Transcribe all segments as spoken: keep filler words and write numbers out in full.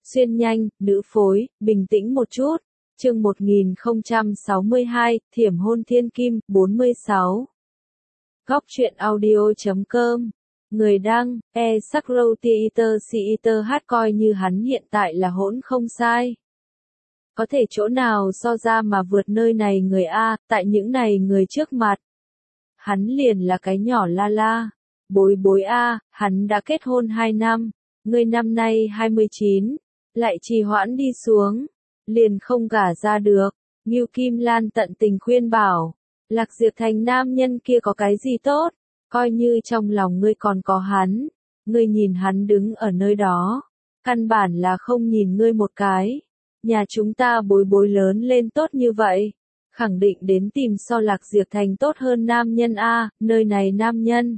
Xuyên nhanh, nữ phối, bình tĩnh một chút. Chương một nghìn không trăm sáu mươi hai, Thiểm hôn thiên kim, bốn mươi sáu. Góc truyện audio chấm com. Người đăng, e sắc râu theater theater hát coi như hắn hiện tại là hỗn không sai. Có thể chỗ nào so ra mà vượt nơi này người A, tại những này người trước mặt. Hắn liền là cái nhỏ la la. Bối bối A, hắn đã kết hôn hai năm, người năm nay hai mươi chín, lại trì hoãn đi xuống, liền không gả ra được. Ngưu Kim Lan tận tình khuyên bảo, Lạc Diệp Thành nam nhân kia có cái gì tốt, coi như trong lòng ngươi còn có hắn, ngươi nhìn hắn đứng ở nơi đó, căn bản là không nhìn ngươi một cái. Nhà chúng ta bối bối lớn lên tốt như vậy, khẳng định đến tìm so Lạc Diệp Thành tốt hơn nam nhân A, nơi này nam nhân.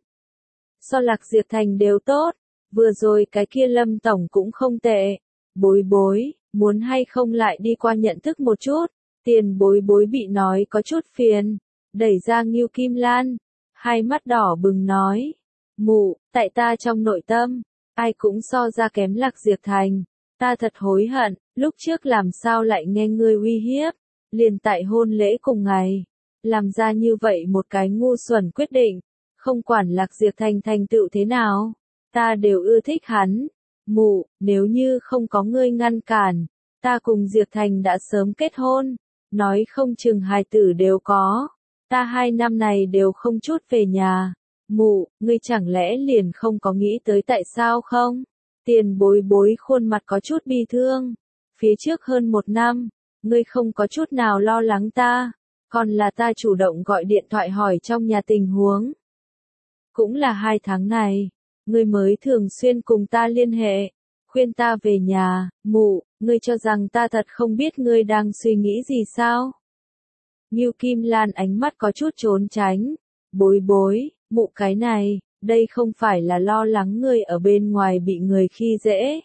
So Lạc Diệp Thành đều tốt, vừa rồi cái kia Lâm Tổng cũng không tệ. Bối bối, muốn hay không lại đi qua nhận thức một chút, tiền bối bối bị nói có chút phiền, đẩy ra Ngưu Kim Lan, hai mắt đỏ bừng nói, mụ, tại ta trong nội tâm, ai cũng so ra kém Lạc Diệp Thành, ta thật hối hận, lúc trước làm sao lại nghe ngươi uy hiếp, liền tại hôn lễ cùng ngày, làm ra như vậy một cái ngu xuẩn quyết định, không quản Lạc Diệp Thành thành tựu thế nào, ta đều ưa thích hắn. Mụ, nếu như không có ngươi ngăn cản, ta cùng Diệp Thành đã sớm kết hôn, nói không chừng hài tử đều có, ta hai năm này đều không chút về nhà. Mụ, ngươi chẳng lẽ liền không có nghĩ tới tại sao không? Tiền bối bối khuôn mặt có chút bi thương, phía trước hơn một năm, ngươi không có chút nào lo lắng ta, còn là ta chủ động gọi điện thoại hỏi trong nhà tình huống. Cũng là hai tháng này. Ngươi mới thường xuyên cùng ta liên hệ, khuyên ta về nhà. Mụ, ngươi cho rằng ta thật không biết ngươi đang suy nghĩ gì sao? Ngưu Kim Lan ánh mắt có chút trốn tránh. Bối bối, mụ cái này, đây không phải là lo lắng ngươi ở bên ngoài bị người khi dễ.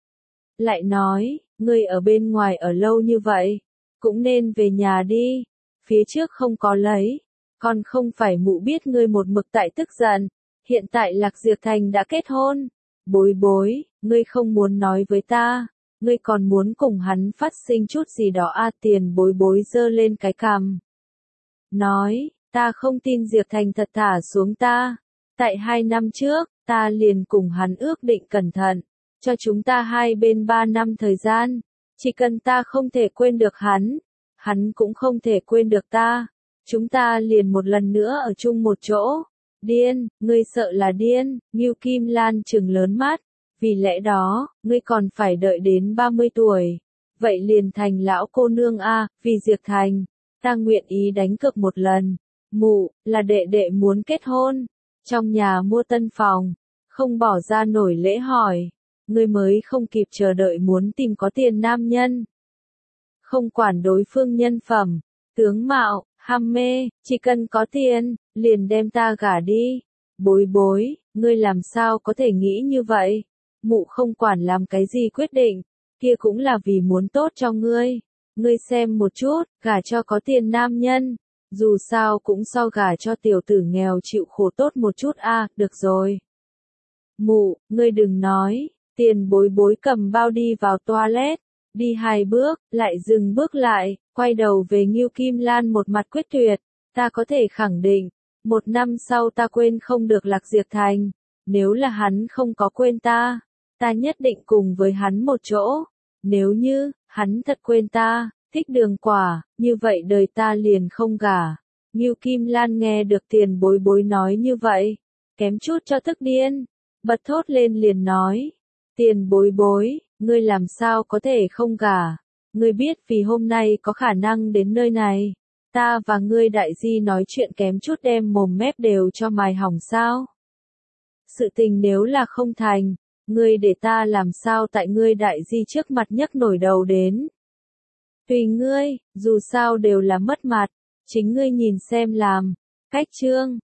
Lại nói, ngươi ở bên ngoài ở lâu như vậy, cũng nên về nhà đi, phía trước không có lấy, còn không phải mụ biết ngươi một mực tại tức giận. Hiện tại Lạc Diệp Thành đã kết hôn. Bối bối, ngươi không muốn nói với ta, ngươi còn muốn cùng hắn phát sinh chút gì đó a. Tiền bối bối giơ lên cái cằm. Nói, ta không tin Diệp Thành thật thả xuống ta. Tại hai năm trước, ta liền cùng hắn ước định cẩn thận, cho chúng ta hai bên ba năm thời gian. Chỉ cần ta không thể quên được hắn, hắn cũng không thể quên được ta. Chúng ta liền một lần nữa ở chung một chỗ. Điên, ngươi sợ là điên. Ngưu Kim Lan trừng lớn mắt, vì lẽ đó, ngươi còn phải đợi đến ba mươi tuổi. Vậy liền thành lão cô nương a, vì Diệp Thành, ta nguyện ý đánh cược một lần. Mụ, là đệ đệ muốn kết hôn, trong nhà mua tân phòng, không bỏ ra nổi lễ hỏi, ngươi mới không kịp chờ đợi muốn tìm có tiền nam nhân. Không quản đối phương nhân phẩm, tướng mạo, ham mê, chỉ cần có tiền, liền đem ta gả đi. Bối bối, ngươi làm sao có thể nghĩ như vậy? Mụ không quản làm cái gì quyết định, kia cũng là vì muốn tốt cho ngươi. Ngươi xem một chút, gả cho có tiền nam nhân, dù sao cũng so gả cho tiểu tử nghèo chịu khổ tốt một chút a. À, được rồi. Mụ, ngươi đừng nói. Tiền bối bối cầm bao đi vào toilet, đi hai bước, lại dừng bước lại, quay đầu về Ngưu Kim Lan một mặt quyết tuyệt. Ta có thể khẳng định, một năm sau ta quên không được Lạc Diệp Thành, nếu là hắn không có quên ta, ta nhất định cùng với hắn một chỗ. Nếu như, hắn thật quên ta, thích Đường Quả, như vậy đời ta liền không gả. Ngưu Kim Lan nghe được tiền bối bối nói như vậy, kém chút cho tức điên, bật thốt lên liền nói, tiền bối bối, ngươi làm sao có thể không gả, ngươi biết vì hôm nay có khả năng đến nơi này. Ta và ngươi đại di nói chuyện kém chút đem mồm mép đều cho mài hỏng sao? Sự tình nếu là không thành, ngươi để ta làm sao tại ngươi đại di trước mặt nhấc nổi đầu đến? Tùy ngươi, dù sao đều là mất mặt, chính ngươi nhìn xem làm. Cách chương